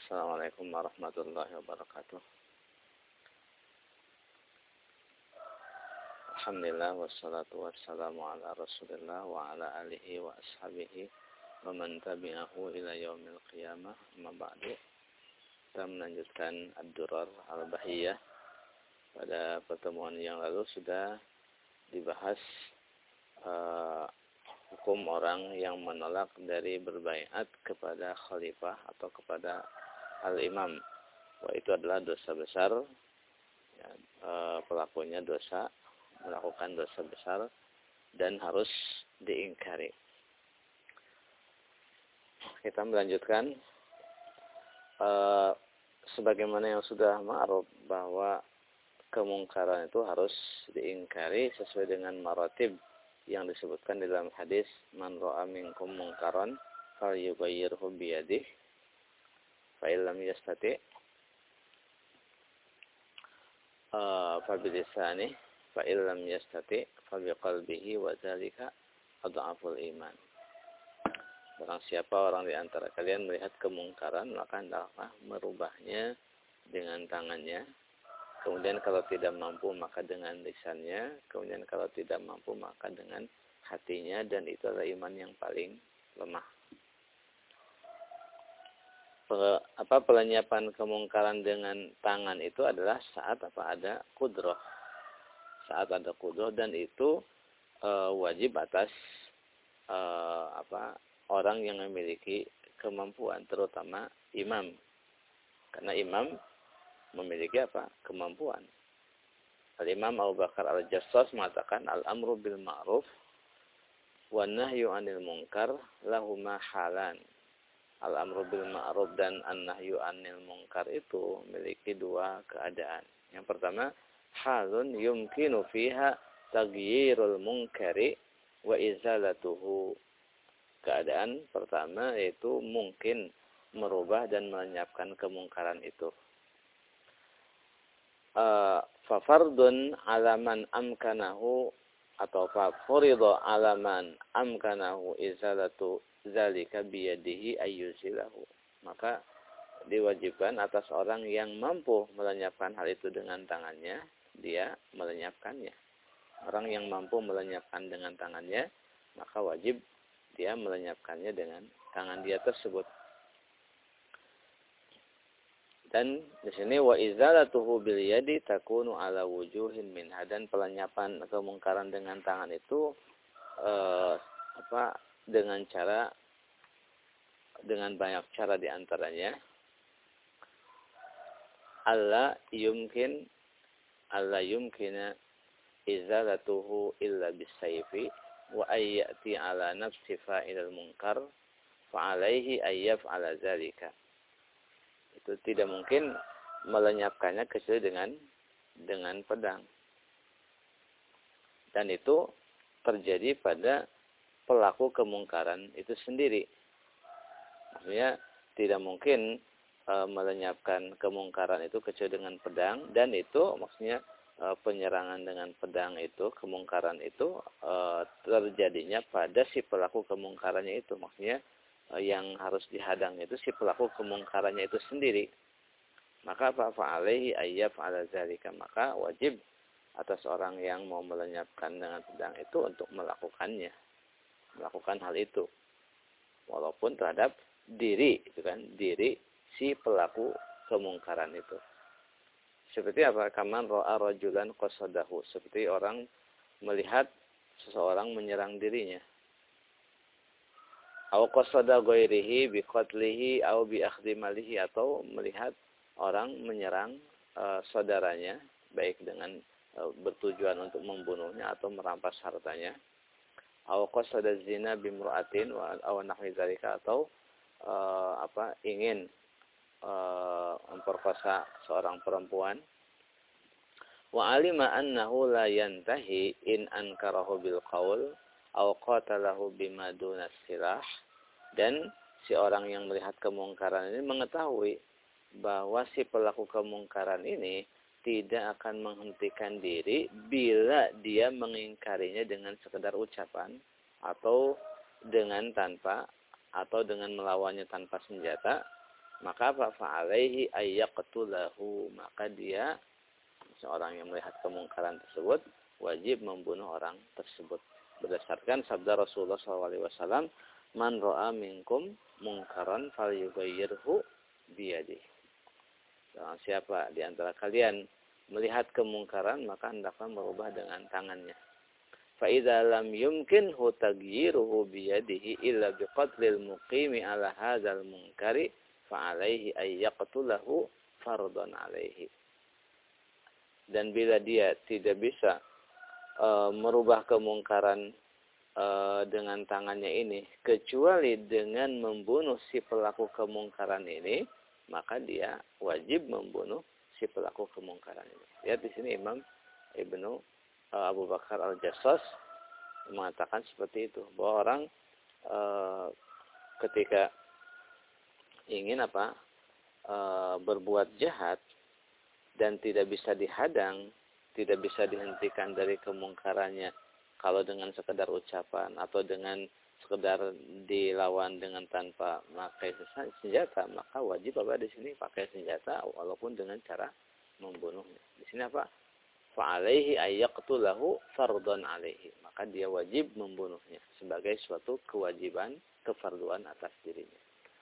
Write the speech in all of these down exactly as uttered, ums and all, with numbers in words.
Assalamualaikum warahmatullahi wabarakatuh. Alhamdulillah wassalatu wassalamu ala Rasulillah wa ala alihi wa ashabihi wa man tabi'ahu ila yaumil qiyamah. Amma ba'du. Kita melanjutkan Ad-Durar Al-Bahiyah. Pada pertemuan yang lalu sudah dibahas uh, hukum orang yang menolak dari berbaiat kepada khalifah atau kepada al-imam. Wah, itu adalah dosa besar. Ya, e, pelakunya dosa, melakukan dosa besar dan harus diingkari. Kita melanjutkan e, sebagaimana yang sudah ma'ruf bahwa kemungkaran itu harus diingkari sesuai dengan maratib yang disebutkan dalam hadis, man ra'a minkum mungkaran falyughayyirhu biyadihi fa illam yastati' fa bilisanihi fa illam yastati' fa biqalbihi wa dzalika adhaful iman. Barang siapa orang di antara kalian melihat kemungkaran, maka hendaklah merubahnya dengan tangannya. Kemudian kalau tidak mampu maka dengan lisannya, kemudian kalau tidak mampu maka dengan hatinya, dan itu adalah iman yang paling lemah. Apa pelenyapan kemungkaran dengan tangan itu adalah saat apa ada qudrah. Saat ada qudrah, dan itu e, wajib atas e, apa orang yang memiliki kemampuan, terutama imam. Karena imam memiliki apa? Kemampuan. Al-Imam Abu Bakar Al-Jassas mengatakan al-amru bil ma'ruf wa nahyu 'anil munkar lahuma halan. Al-amru bil ma'ruf dan an-nahyu 'anil munkar itu memiliki dua keadaan. Yang pertama, halun yumkinu fiha taghyirul munkari wa izalatuhu. Keadaan pertama yaitu mungkin merubah dan melenyapkan kemungkaran itu. Uh, fafardun alaman amkanahu atau fafuridha alaman amkanahu izalatu zalika biyadihi ayyuzilahu. Maka diwajibkan atas orang yang mampu melenyapkan hal itu dengan tangannya, dia melenyapkannya. Orang yang mampu melenyapkan dengan tangannya, maka wajib dia melenyapkannya dengan tangan dia tersebut. Dan di sini wa izalatuhu bil yadi takunu ala wujuhin minha, dan pelenyapan kemungkaran dengan tangan itu eh, apa dengan cara dengan banyak cara di antaranya alla yumkin alla yumkina izalatuhu illa bisayfi wa ayyati ala nafsi fa'ilal munkar fa alaihi ayyaf ala zalika. Itu tidak mungkin melenyapkannya kecuali dengan dengan pedang. Dan itu terjadi pada pelaku kemungkaran itu sendiri. Maksudnya tidak mungkin e, melenyapkan kemungkaran itu kecuali dengan pedang, dan itu maksudnya e, penyerangan dengan pedang itu, kemungkaran itu e, terjadinya pada si pelaku kemungkarannya itu. Maksudnya yang harus dihadangnya itu si pelaku kemungkarannya itu sendiri. Maka fa'alaihi ayyaf ala zalika, maka wajib atas orang yang mau melenyapkan dengan pedang itu untuk melakukannya, melakukan hal itu, walaupun terhadap diri, itu kan, diri si pelaku kemungkaran itu. Seperti apa? Kaman ra'a rajulan qasadahu, seperti orang melihat seseorang menyerang dirinya. Aw qasada ghairihi bi qatlihi aw bi akhdhi malihi, atau melihat orang menyerang e, saudaranya baik dengan e, bertujuan untuk membunuhnya atau merampas hartanya. Aw qasada zina bi imra'atin wa aw nahwi dzalika, atau e, apa ingin e, memperkosa seorang perempuan. Wa alima annahu la yantahi in ankarahu bil qaul aw qatalahu bima duna silah, dan si orang yang melihat kemungkaran ini mengetahui bahwa si pelaku kemungkaran ini tidak akan menghentikan diri bila dia mengingkarinya dengan sekedar ucapan atau dengan tanpa atau dengan melawannya tanpa senjata, maka apa? Fa'alaihi ayyaqtulahu, maka dia seorang yang melihat kemungkaran tersebut wajib membunuh orang tersebut berdasarkan sabda Rasulullah shallallahu alaihi wasallam, man ra'a minkum mungkaran falyughayyirhu biyadihi. Siapa di antara kalian melihat kemungkaran maka hendaklah merubah dengan tangannya. Fa idza lam yumkinhu taghyiruhu biyadihi illa biqatlil muqimi ala hadzal munkari fa alaihi ay yaqtulahu fardhan alaihi. Dan bila dia tidak bisa e, merubah kemungkaran e, dengan tangannya ini kecuali dengan membunuh si pelaku kemungkaran ini, maka dia wajib membunuh si pelaku kemungkaran ini. Lihat di sini Imam Ibnu e, Abu Bakar Al-Jassas mengatakan seperti itu, bahwa orang e, ketika ingin apa e, berbuat jahat dan tidak bisa dihadang, tidak bisa dihentikan dari kemungkarannya, kalau dengan sekedar ucapan atau dengan sekedar dilawan dengan tanpa memakai senjata, maka wajib apa di sini pakai senjata walaupun dengan cara membunuhnya. Di sini apa? Fa'alaihi ayyaqtulahu fardhan alaihi. Maka dia wajib membunuhnya sebagai suatu kewajiban, kefarduan atas dirinya.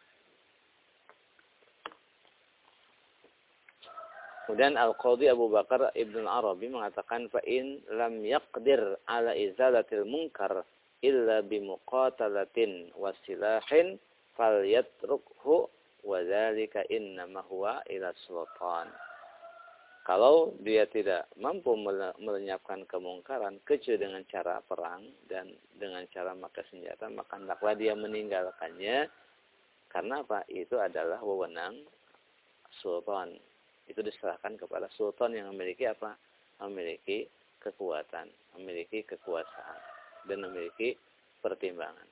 Kemudian Al-Qadhi Abu Bakar Ibn Arabi mengatakan fa'in lam yaqdir ala izalatil munkar illa bimuqatalatin wasilahin falyatrukhu wa dzalika innama huwa ila sultan. Kalau dia tidak mampu melenyapkan kemungkaran kecuali dengan cara perang dan dengan cara memakai senjata, maka hendaklah dia meninggalkannya. Karena apa? Itu adalah wewenang sultan. Itu diserahkan kepada sultan yang memiliki apa? Memiliki kekuatan, memiliki kekuasaan, dan memiliki pertimbangan.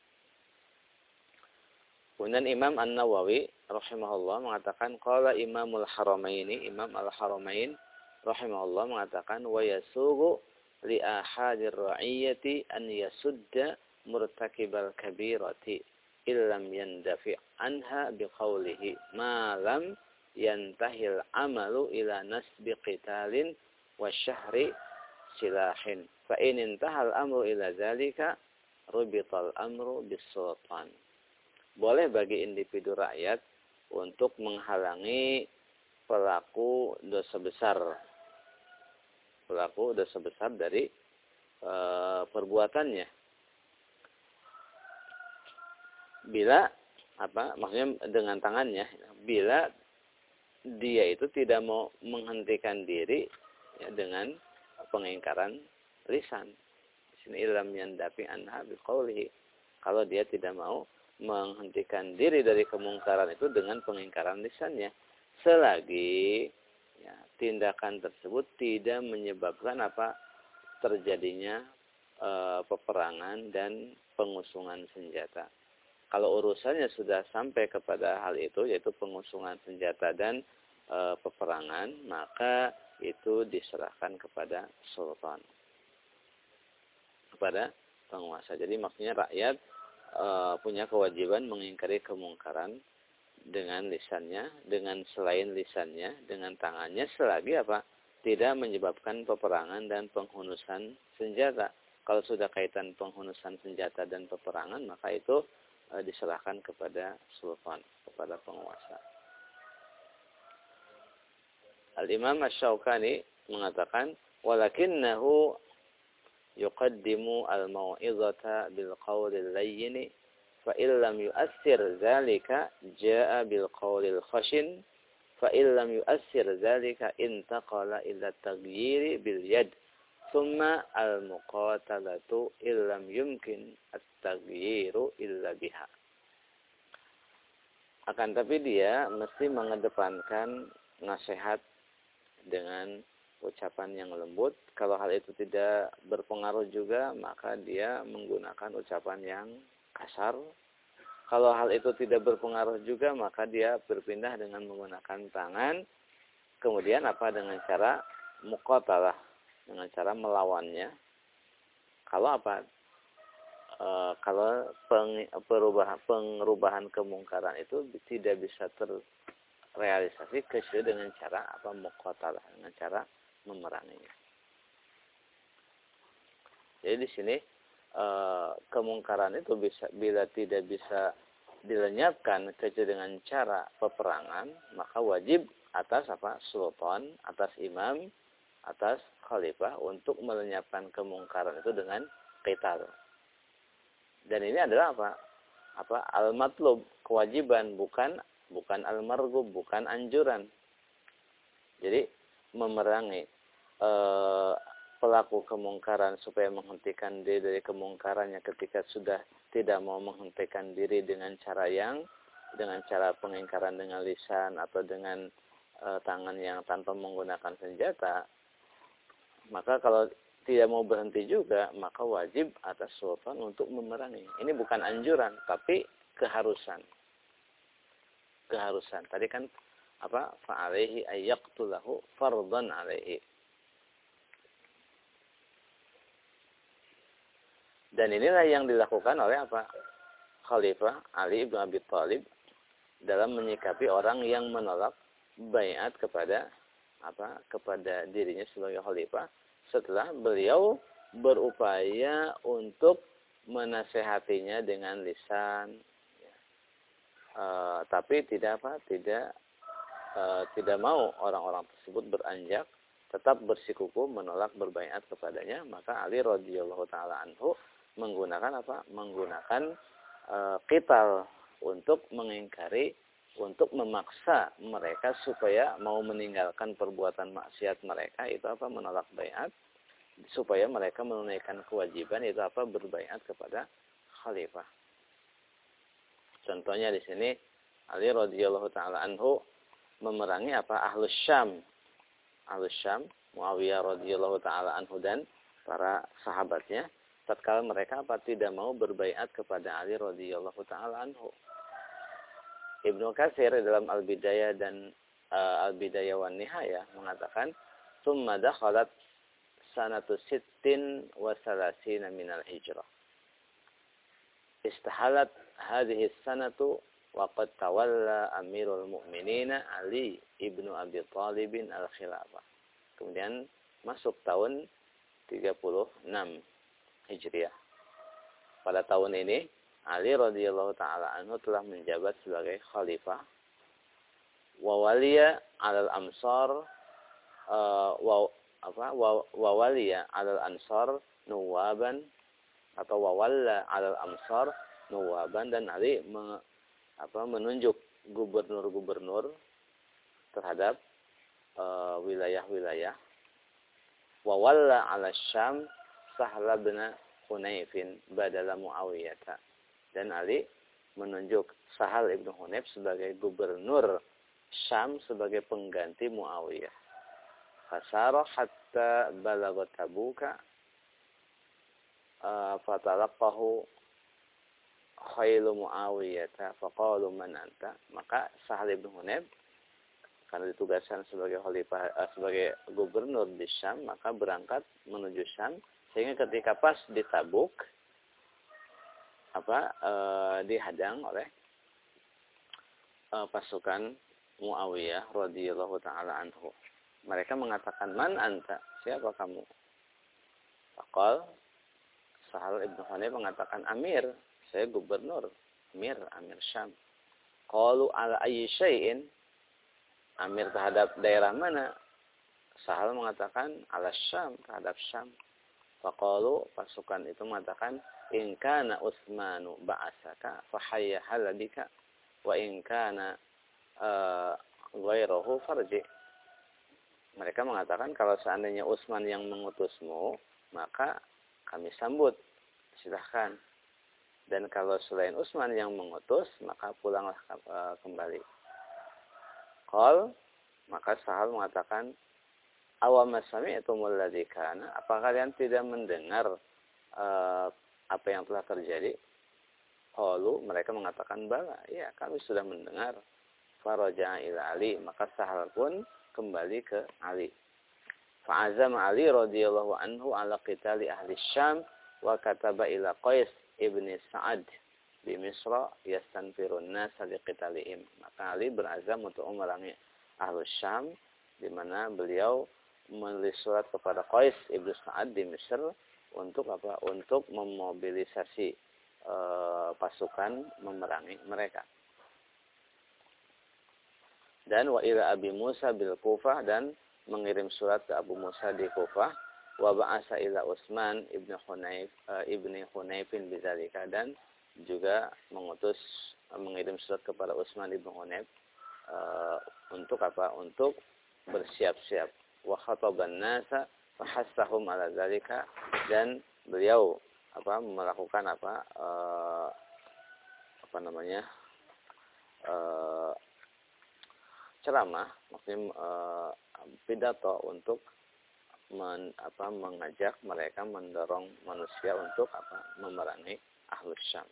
Kemudian Imam An-Nawawi rahimahullah mengatakan, qala Imamul Haramaini, Imam Al-Haramain rahimahullah mengatakan, wa yasugu li ahadir ra'iyyati an yasudda murtakibal kabirati illam yandafi anha biqaulihi ma lam yantahil amalu ila nasbi qitalin wa syahri silahin fa in intahal amru ila zalika rubital amru bis-sultan. Boleh bagi individu rakyat untuk menghalangi pelaku dosa besar pelaku dosa besar dari e, perbuatannya bila apa maksudnya dengan tangannya, bila dia itu tidak mau menghentikan diri ya, dengan pengingkaran lisan. Di sini ilm yandafi anha biqaulihi. Kalau dia tidak mau menghentikan diri dari kemungkaran itu dengan pengingkaran lisannya, selagi ya, tindakan tersebut tidak menyebabkan apa terjadinya e, peperangan dan pengusungan senjata. Kalau urusannya sudah sampai kepada hal itu, yaitu pengusungan senjata dan e, peperangan, maka itu diserahkan kepada sultan, kepada penguasa. Jadi maksudnya rakyat e, punya kewajiban mengingkari kemungkaran dengan lisannya, dengan selain lisannya, dengan tangannya, selagi apa tidak menyebabkan peperangan dan penghunusan senjata. Kalau sudah kaitan penghunusan senjata dan peperangan, maka itu diserahkan kepada sultan, kepada penguasa. Al-Imam Asy-Syaukani mengatakan, walakinnahu yuqaddimu al-mau'izata bil qawlil layyin fa illam yu'assir dzalika jaa'a bil qawlil khashin fa illam yu'assir dzalika intaqala ila taghyiri bil yad thumma al-muqatalatu illam yumkin at-taghyiru illa biha. Akan tapi dia mesti mengedepankan nasihat dengan ucapan yang lembut. Kalau hal itu tidak berpengaruh juga, maka dia menggunakan ucapan yang kasar. Kalau hal itu tidak berpengaruh juga, maka dia berpindah dengan menggunakan tangan. Kemudian apa dengan cara muqatalah, dengan cara melawannya. Kalau apa e, kalau peng, perubahan pengerubahan kemungkaran itu tidak bisa terrealisasi kecuali dengan cara apa muqatalah, dengan cara memeranginya. Jadi di sini e, kemungkaran itu bisa bila tidak bisa dilenyapkan kecuali dengan cara peperangan, maka wajib atas apa sultan, atas imam, atas khalifah untuk melenyapkan kemungkaran itu dengan qital. Dan ini adalah apa? Apa al-matlub, kewajiban, bukan bukan al-marghub, bukan anjuran. Jadi memerangi e, pelaku kemungkaran supaya menghentikan diri dari kemungkarannya ketika sudah tidak mau menghentikan diri dengan cara yang dengan cara pengingkaran dengan lisan atau dengan e, tangan yang tanpa menggunakan senjata, maka kalau tidak mau berhenti juga, maka wajib atas sultan untuk memerangi. Ini bukan anjuran, tapi keharusan. Keharusan. Tadi kan apa? Fa'alaihi ayyaqtulahu fardhan alaihi. Dan inilah yang dilakukan oleh apa? Khalifah Ali bin Abi Thalib dalam menyikapi orang yang menolak baiat kepada apa? Kepada dirinya sebagai khalifah setelah beliau berupaya untuk menasehatinya dengan lisan, ya. E, tapi tidak apa? Tidak e, tidak mau orang-orang tersebut beranjak, tetap bersikukuh menolak berbaiat kepadanya. Maka Ali radhiyallahu taala anhu menggunakan apa? Menggunakan e, qital untuk mengingkari, untuk memaksa mereka supaya mau meninggalkan perbuatan maksiat mereka, itu apa? Menolak baiat, supaya mereka menunaikan kewajiban, itu apa? Berbaiat kepada khalifah. Contohnya di sini Ali radhiyallahu taala anhu memerangi apa? Ahlus Syam. Ahlus Syam, Muawiyah radhiyallahu taala anhu dan para sahabatnya, tatkala mereka apa? Tidak mau berbaiat kepada Ali radhiyallahu taala anhu. Ibnu Katsir dalam Al-Bidayah dan uh, Al-Bidayah wan Nihayah mengatakan, "Tsumma dakhalat sanatu sittin wa salasina minal hijrah. Istahalat hadhihi sanatu wa qad tawalla Amirul Mukminin Ali ibnu Abi Thalib al-khilafah." Kemudian masuk tahun tiga puluh enam Hijriah. Pada tahun ini Ali radhiyallahu taala anhu telah menjabat sebagai khalifah. Wa waliya 'alal amsar uh, wa apa wa, wa waliya 'alal ansar nuwaban atau wa walla 'alal amsar nuwaban, dan Ali me, apa menunjuk gubernur-gubernur terhadap uh, wilayah-wilayah. Wa walla 'ala Syam Sahla bin Hunayfin badala Muawiyah. Dan Ali menunjuk Sahal ibnu Hunayf sebagai gubernur Syam sebagai pengganti Muawiyah. Fasara hatta balagha Tabuka fatalaqahu khailu Muawiyah faqalu man anta. Maka Sahal ibnu Hunayf karena ditugaskan sebagai khalifah sebagai gubernur di Syam, maka berangkat menuju Syam, sehingga ketika pas di Tabuk apa e, dihadang oleh e, pasukan Muawiyah radhiyallahu taala anhu. Mereka mengatakan, "Man anta? Siapa kamu?" Faqal Sahal ibnu Hunayf mengatakan, "Amir, saya gubernur, Amir, Amir Syam." Qalu ala ayyi syai'in? Amir terhadap daerah mana? Sahal mengatakan ala Syam, terhadap Syam. Faqalu, pasukan itu mengatakan, in kana Utsmanu ba'asaka fahayya halabika wa in kana uh, ghairuhu farji. Mereka mengatakan kalau seandainya Utsman yang mengutusmu, maka kami sambut, silahkan. Dan kalau selain Utsman yang mengutus, maka pulanglah uh, kembali. Qal, maka Sahal mengatakan, awama sami'tumul ladzi kana, apa kalian tidak mendengar uh, apa yang telah terjadi? Qalu, mereka mengatakan bala, ya kami sudah mendengar. Faraja'a ila Ali, maka Sahal pun kembali ke Ali. Fa'azama Ali radhiyallahu anhu ala qitali ahli Syam wa kataba ila Qais ibni Sa'ad di Misra yastanfirun nasa liqitalihim. Maka Ali berazam untuk memerangi Ahlus Syam, di mana beliau menulis surat kepada Qais ibnu Sa'ad di Mesir untuk apa? Untuk memobilisasi e, pasukan memerangi mereka. Dan wa ila Abi Musa bil Kufah, dan mengirim surat ke Abu Musa di Kufah. Wa ba'asa ila Utsman ibnu Hunayf e, ibni Hunayfin bidzalika, dan juga mengutus mengirim surat kepada Utsman ibnu Hunayf e, untuk apa? Untuk bersiap-siap. Wa khataban nasa fahassahum ala zalika, dan beliau apa melakukan apa e, apa namanya e, ceramah, maksudnya e, pidato untuk men, apa mengajak mereka, mendorong manusia untuk apa memerangi Ahlus Syam.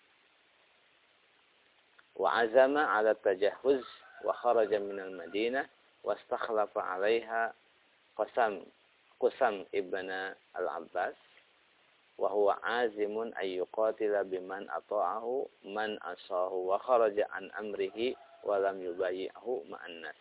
Wa azama ala tajahhuz wa kharaja min al-Madinah wastakhlafa 'alaiha Qasam Qusam ibn al-Abbas wa huwa azimun ay yuqatila biman ata'ahu man asahu wa kharaja an amrihi wa lam yubayyi'hu ma'an nas.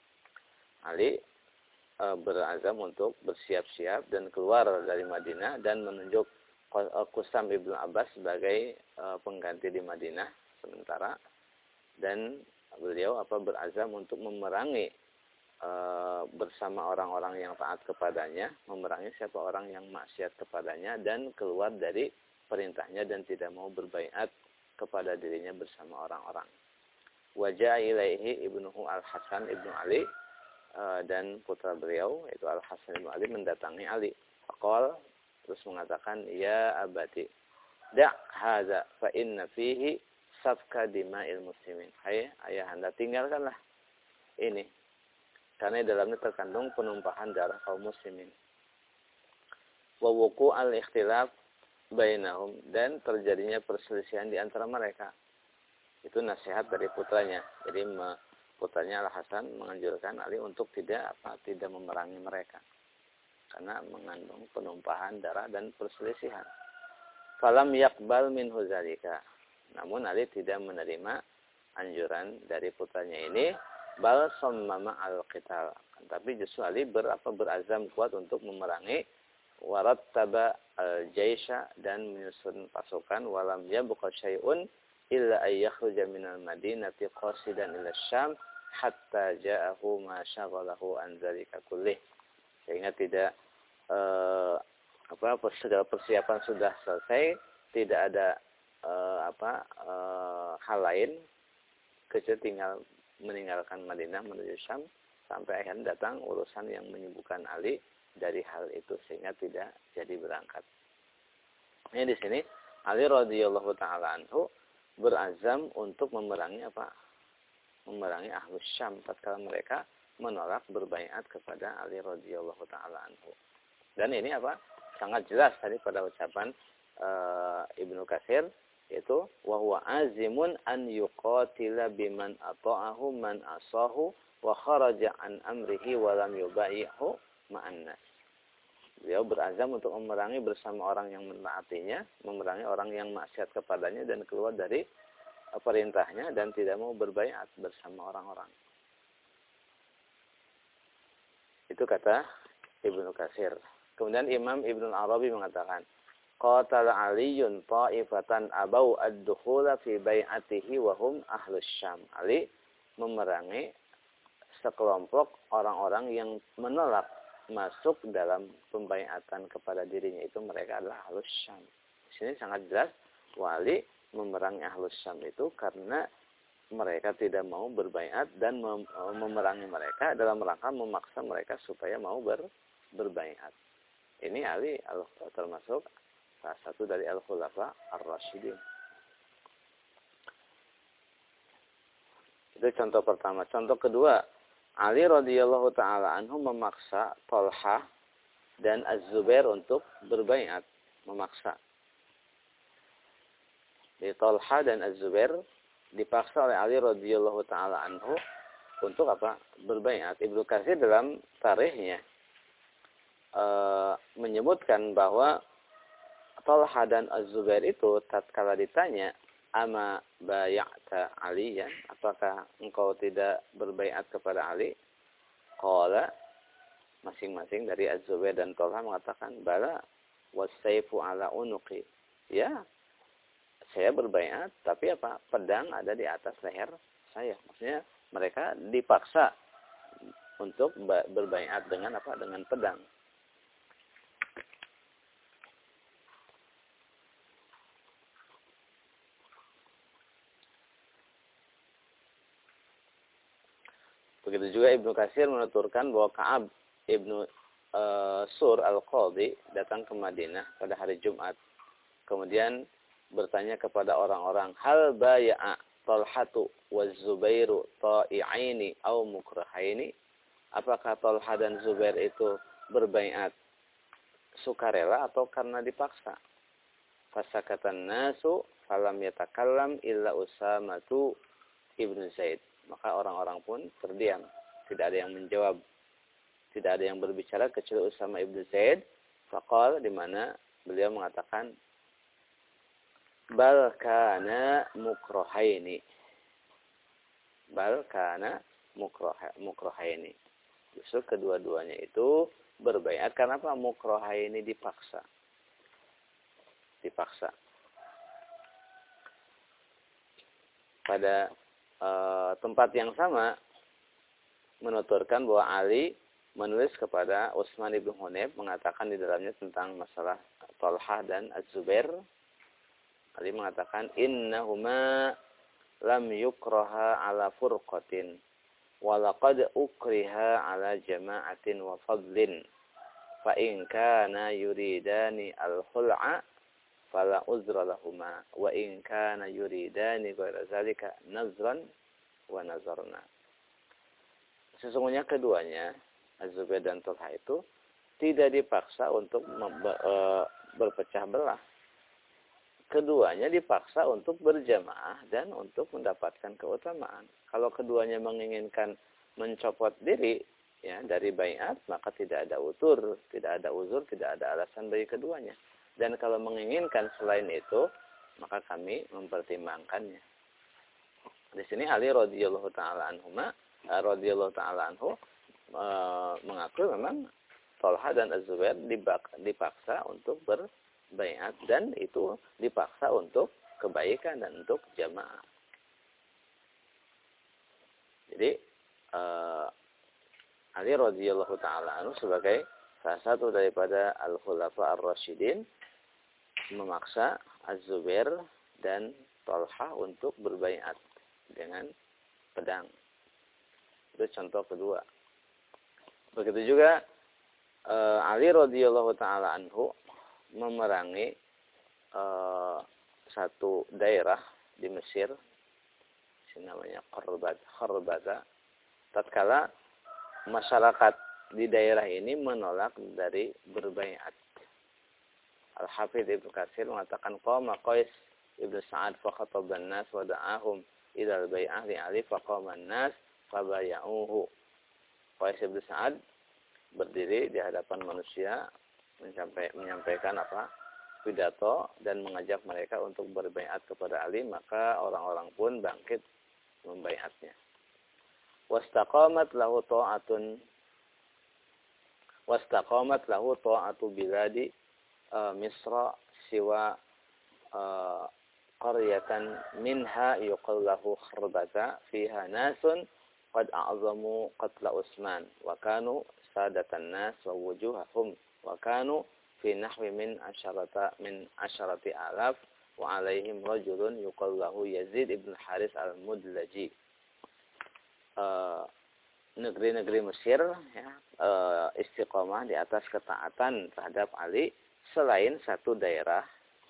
Ali e, berazam untuk bersiap-siap dan keluar dari Madinah dan menunjuk Qusam ibn Abbas sebagai e, pengganti di Madinah sementara, dan beliau apa berazam untuk memerangi E, bersama orang-orang yang taat kepadanya, memerangi siapa orang yang maksiat kepadanya dan keluar dari perintahnya dan tidak mau berbaiat kepada dirinya bersama orang-orang. Wajah ilaihi ibnuhu Al-Hasan ibnu Ali, e, dan putra beliau yaitu Al-Hasan ibnu Ali mendatangi Ali. Faqal, terus mengatakan, ya abati da' hadza fa inna fihi safka dima'il muslimin. Hai ayahanda, tinggalkanlah ini, karena di dalamnya terkandung penumpahan darah kaum muslimin. Wa wuqu' al-ikhtilaf bainahum, dan terjadinya perselisihan di antara mereka. Itu nasihat dari putranya. Jadi putranya Al-Hasan menganjurkan Ali untuk tidak apa tidak memerangi mereka karena mengandung penumpahan darah dan perselisihan. Falam yaqbal minhu zalika. Namun Ali tidak menerima anjuran dari putranya ini. Bal sammama al-qital, tapi justru Ali berapa berazam kuat untuk memerangi. Warattaba al-jaisha, dan menyusun pasukan. Walam yabqa syai'un illa ay yakhruja minal madinati qasidan ila Syam hatta ja'ahu ma syaghalahu an dzalika kullih. Sehingga tidak eh, apa segala persiapan sudah selesai, tidak ada eh, apa eh, hal lain kecuali tinggal meninggalkan Madinah menuju Syam, sampai akhirnya datang urusan yang menyibukkan Ali dari hal itu sehingga tidak jadi berangkat. Ini di sini Ali radhiyallahu taala anhu berazam untuk memerangi apa? Memerangi Ahlus Syam tatkala mereka menolak berbaiat kepada Ali radhiyallahu taala anhu. Dan ini apa? Sangat jelas tadi pada ucapan uh, Ibnu Katsir, yaitu wa huwa azimun an yuqatila biman ata'ahu man asahu wa kharaja an amrihi wa lam yubai'hu ma'an nas. Beliau berazam untuk memerangi bersama orang yang menaatinya, memerangi orang yang maksiat kepadanya dan keluar dari perintahnya dan tidak mau berbaiat bersama orang-orang. Itu kata Ibnu Katsir. Kemudian Imam Ibnu Arabi mengatakan, qatala Aliyun ta'ifatan abau ad-dukhula fi bai'atihi wa hum ahlus Syam. Ali memerangi sekelompok orang-orang yang menolak masuk dalam pembaiatan kepada dirinya, itu mereka adalah Ahlus Syam. Di sini sangat jelas Ali memerangi Ahlus Syam itu karena mereka tidak mau berbaiat dan memerangi mereka dalam rangka memaksa mereka supaya mau ber, berbaiat. Ini Ali termasuk salah satu dari Al-Khulafa Ar-Rasyidin. Itu contoh pertama. Contoh kedua, Ali radhiyallahu taala anhu memaksa Talha dan Az-Zubair untuk berbaiat, memaksa. Di Talha dan Az-Zubair dipaksa oleh Ali radhiyallahu taala anhu untuk apa? Berbaiat. Ibnu Katsir dalam tarikhnya e, menyebutkan bahwa Talha dan Az-Zubair itu tatkala ditanya, ama bay'ata Aliyan, apakah engkau tidak berbaiat kepada Ali? Qala, masing-masing dari Az-Zubair dan Talha mengatakan, bala wasayfu ala unuqi. Ya, saya berbaiat, tapi apa? Pedang ada di atas leher saya. Maksudnya mereka dipaksa untuk berbaiat dengan apa? Dengan pedang. Begitu juga Ibnu Katsir menuturkan bahwa Ka'ab Ibnu e, Sur Al-Qadhi datang ke Madinah pada hari Jumat. Kemudian bertanya kepada orang-orang, hal baya'a Talhatu wa Zubairu ta'i'aini au mukrahaini? Apakah Talha dan Zubair itu berbaiat sukarela atau karena dipaksa? Fasakatan nasu falam yatakallam illa Usamatu Ibnu Zaid. Maka orang-orang pun terdiam. Tidak ada yang menjawab. Tidak ada yang berbicara kecuali Usama Ibnu Zaid. Faqal, di mana beliau mengatakan, bal kana mukrohaini. Bal kana mukrohaini. Justru kedua-duanya itu berbaiat karena apa? Mukrohaini dipaksa. Dipaksa. Pada Uh, tempat yang sama menuturkan bahwa Ali menulis kepada Utsman ibn Hunayf mengatakan di dalamnya tentang masalah Talha dan Az-Zubair. Ali mengatakan innahuma lam yukraha ala furqatin wa laqad ukriha ala jama'atin wa fadlin fa in kana yuridani al-khul'a fala uzra lahuma wa in kana yuridani ghayra zalika nazran wa nazarna. Sesungguhnya keduanya Az-Zubair dan Talha itu tidak dipaksa untuk berpecah belah. Keduanya dipaksa untuk berjamaah dan untuk mendapatkan keutamaan. Kalau keduanya menginginkan mencopot diri ya dari baiat, maka tidak ada utur, tidak ada uzur, tidak ada alasan bagi keduanya. Dan kalau menginginkan selain itu, maka kami mempertimbangkannya. Di sini Ali radhiyallahu taala anhuma, radhiyallahu taala anhu e, mengakui memang Talha dan Az-Zubair dipaksa untuk berbaiat dan itu dipaksa untuk kebaikan dan untuk jamaah. Jadi e, Ali radhiyallahu taala anhu sebagai salah satu daripada al-khulafa ar-rasyidin memaksa Az-Zubair dan Talha untuk berbaiat dengan pedang. Itu contoh kedua. Begitu juga uh, Ali radhiyallahu taala anhu memerangi uh, satu daerah di Mesir, namanya Kharbata. Kharbata. Tatkala masyarakat di daerah ini menolak dari berbaiat. Al-Hafidz Ibnu Katsir mengatakan qama Qais Ibnu Sa'ad fa khataba an-nas wa da'ahum ila al-bai'ah li Ali fa qama an-nas fa bay'uhu. Qais Ibnu Sa'ad berdiri di hadapan manusia menyampaikan apa? Pidato dan mengajak mereka untuk berbaiat kepada Ali, maka orang-orang pun bangkit membaiatnya. Wastaqamat lahu ta'atun wastaqamat lahu ta'atu biladi Uh, Misra siwa uh, qaryatan minha yuqallahu Kharbata fiha nasun qad a'zamu qatla Utsman wa kanu sadatan nas wa wujuhahum wa kanu fi nahwi min asharata min asharati alaf wa alaihim rajulun yuqallahu Yazid ibn Haris al-Mudlaji. uh, negeri-negeri Mesir ya, uh, istiqomah di atas ketaatan terhadap Ali selain satu daerah,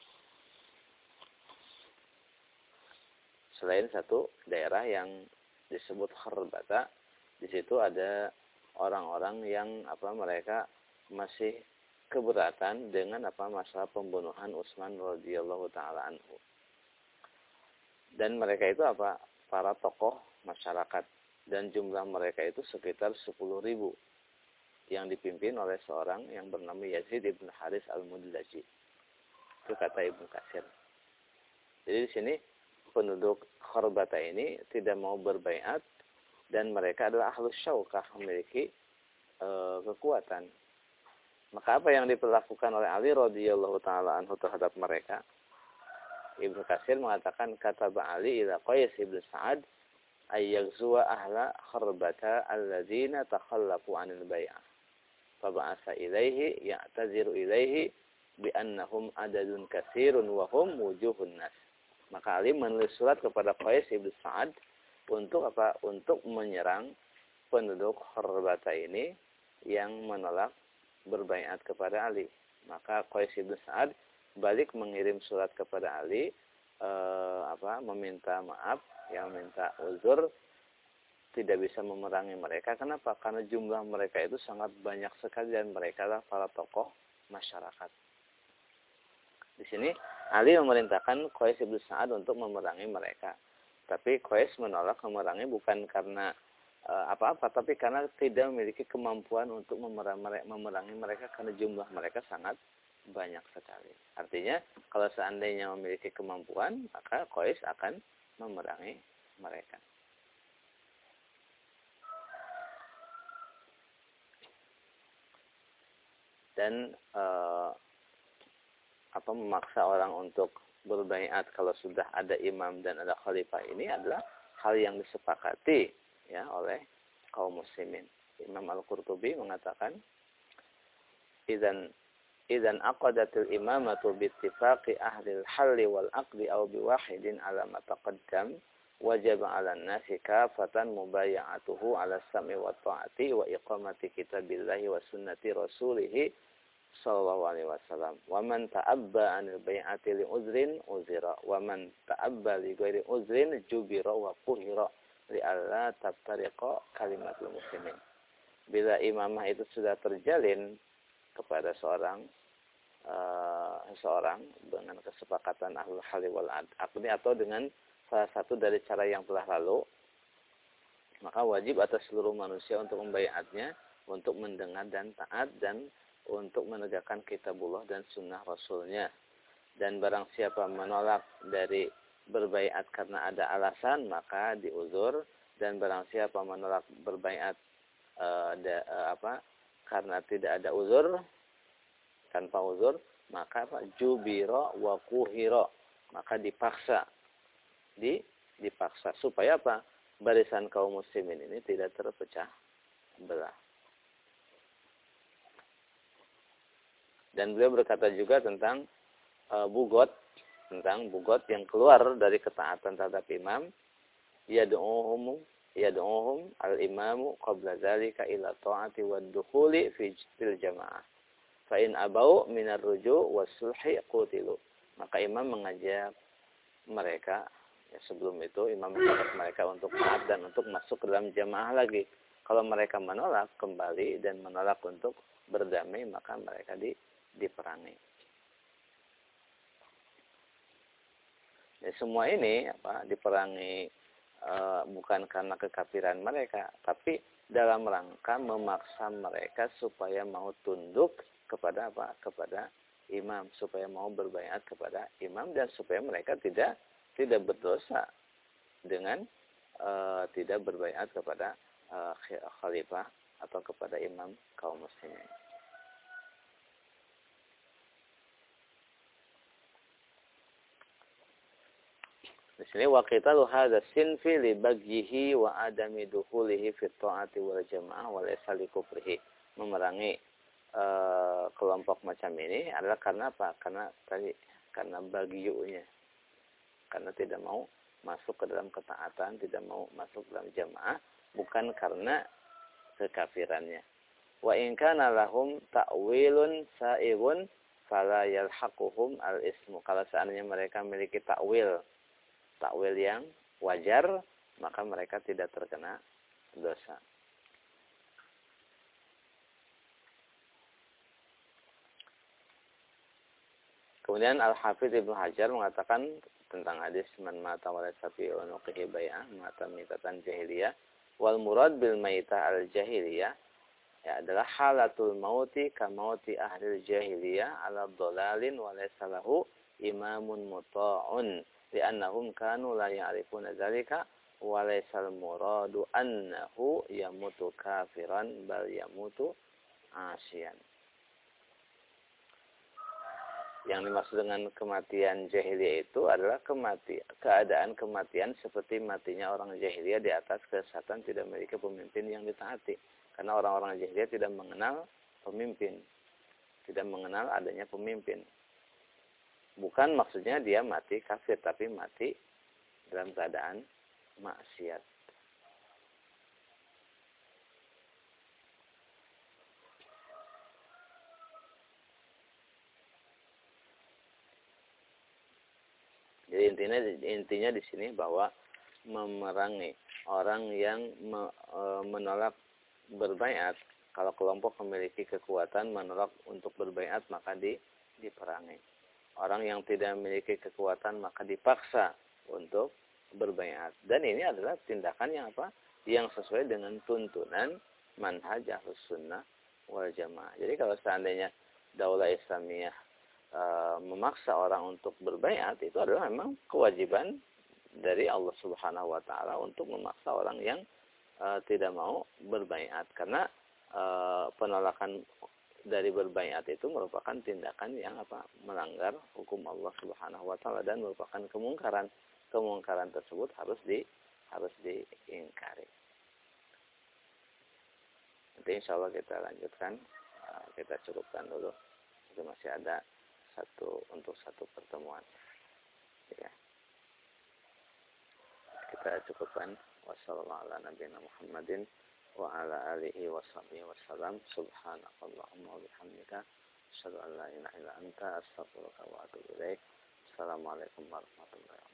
selain satu daerah yang disebut Kharbata, di situ ada orang-orang yang apa mereka masih keberatan dengan apa masalah pembunuhan Utsman radhiyallahu taala anhu. Dan mereka itu apa? Para tokoh masyarakat dan jumlah mereka itu sekitar sepuluh ribu. Yang dipimpin oleh seorang yang bernama Yazid ibn Haris al-Mudlaji. Itu kata Ibnu Katsir. Jadi di sini penduduk Kharbata ini tidak mau berbaiat dan mereka adalah ahlus syaukah, memiliki e, kekuatan. Maka apa yang diperlakukan oleh Ali radhiyallahu taala anhu terhadap mereka? Ibnu Katsir mengatakan kata Ali ila Qais ibn Sa'ad ayyazwa ahla Kharbata alladzina takhallafu 'anil bai'ah. Fa ba'atha ilaihi ya'taziru ilaihi bi annahum adadun katsirun wa hum wujuhun nas. Maka Ali menulis surat kepada Qais ibn Sa'ad untuk apa? Untuk menyerang penduduk Kharbata ini yang menolak berbaiat kepada Ali. Maka Qais ibn Sa'ad balik mengirim surat kepada Ali eh, apa? Meminta maaf, yang minta uzur, tidak bisa memerangi mereka. Kenapa? Karena jumlah mereka itu sangat banyak sekali dan mereka adalah para tokoh masyarakat. Di sini Ali memerintahkan Qais ibn Sa'ad untuk memerangi mereka. Tapi Qais menolak memerangi bukan karena e, apa-apa, tapi karena tidak memiliki kemampuan untuk memerangi, memerangi mereka karena jumlah mereka sangat banyak sekali. Artinya, kalau seandainya memiliki kemampuan, maka Qais akan memerangi mereka. Dan e, apa memaksa orang untuk berbaiat kalau sudah ada imam dan ada khalifah ini adalah hal yang disepakati ya oleh kaum muslimin. Imam Al-Qurtubi mengatakan idzan idzan aqadatil imamatu bi ittifaqi ahli al-halli wal aqdi aw bi wahidin ala ma taqaddam wajib 'ala an-nasi kafatan mubay'atuhu 'ala as-sam'i wa ta'ati wa iqamati kitabillahi wa sunnati rasulih sallallahu alaihi wasallam. Wa man ta'abba 'anil bai'ati li uzrin uzira wa man ta'abba li ghairi uzrin jubira wa quhira li alla taftariqa kalimatul muslimin. Bila imamah itu sudah terjalin kepada seorang uh, seorang dengan kesepakatan ahlul halli wal aqdi atau dengan salah satu dari cara yang telah lalu, maka wajib atas seluruh manusia untuk membaiatnya, untuk mendengar dan taat dan untuk menegakkan kitabullah dan sunnah rasulnya. Dan barang siapa menolak dari berbaiat karena ada alasan, maka diuzur. Dan barang siapa menolak berbaiat uh, da, uh, apa karena tidak ada uzur, tanpa uzur, maka apa? Jubiro wa kuhiro, maka dipaksa, di dipaksa supaya apa? Barisan kaum muslimin ini tidak terpecah belah. Dan beliau berkata juga tentang uh, bugot, tentang bugot yang keluar dari ketaatan terhadap imam. Yad'uhum yad'uhum al-imamu qabla dzalika ila ta'ati wad-dukhuli fi fil jamaah. Fa in abau minar ruju' was-sulhi qutilu. Maka imam mengajak mereka, ya sebelum itu imam mengajak mereka untuk taat dan untuk masuk ke dalam jamaah lagi. Kalau mereka menolak kembali dan menolak untuk berdamai, maka mereka di diperangi. Ya, semua ini apa diperangi e, bukan karena kekafiran mereka, tapi dalam rangka memaksa mereka supaya mau tunduk kepada apa? Kepada imam, supaya mau berbaiat kepada imam dan supaya mereka tidak tidak berdosa dengan e, tidak berbaiat kepada e, khalifah atau kepada imam kaum muslimin. Di sini wa qitalu hadza sinfi li bagyihi wa adami dukhulihi fi ta'ati wal jamaah wa laysa li kufrihi. Memerangi e, kelompok macam ini adalah karena apa? Karena tadi karena bagyunya. Karena tidak mau masuk ke dalam ketaatan, tidak mau masuk ke dalam jamaah, bukan karena kekafirannya. Wa in kana lahum ta'wilun sa'irun fala yalhaquhum al-ismu. Kalau seandainya mereka memiliki takwil takwil yang wajar, maka mereka tidak terkena dosa. Kemudian Al-Hafidz Ibnu Hajar mengatakan tentang hadis man mata wa laysa fi unuqihi bai'ah mata mitatan jahiliyah wal murad bil maitah al jahiliyah ya adalah halatul mauti ka mauti ahli jahiliyah ala dhalalin wa laysa lahu imamun muta'un li'annahum kanu la ya'rifuna dzalika wa laysal muradu annahu yamutu kafiran bal yamutu asyan. Yang dimaksud dengan kematian jahiliyah itu adalah kematian, keadaan kematian seperti matinya orang jahiliyah di atas kesesatan, tidak memiliki pemimpin yang ditaati. Karena orang-orang jahiliyah tidak mengenal pemimpin, tidak mengenal adanya pemimpin. Bukan maksudnya dia mati kafir, tapi mati dalam keadaan maksiat. Jadi intinya intinya di sini bahwa memerangi orang yang me, e, menolak berbaiat, kalau kelompok memiliki kekuatan menolak untuk berbaiat maka di, diperangi. Orang yang tidak memiliki kekuatan maka dipaksa untuk berbaiat. Dan ini adalah tindakan yang apa? Yang sesuai dengan tuntunan manhaj Ahlus Sunnah wal Jamaah. Jadi kalau seandainya Daulah Islamiyah e, memaksa orang untuk berbaiat, itu adalah memang kewajiban dari Allah Subhanahu wa taala untuk memaksa orang yang e, tidak mau berbaiat, karena e, penolakan dari berbaiat itu merupakan tindakan yang apa? Melanggar hukum Allah Subhanahu wa taala dan merupakan kemungkaran. Kemungkaran tersebut harus di harus diingkari. Nanti insyaallah kita lanjutkan, e, kita cukupkan dulu. Itu masih ada satu untuk satu pertemuan. Ya. Kita cukupkan. Wassalamualaikum warahmatullahi wabarakatuh. Wa ala alihi wa sahbihi wasallam. Subhanakallahumma wa bihamdika asyhadu an la ilaha illa anta astaghfiruka wa atubu ilaik. Assalamualaikum warahmatullahi wabarakatuh.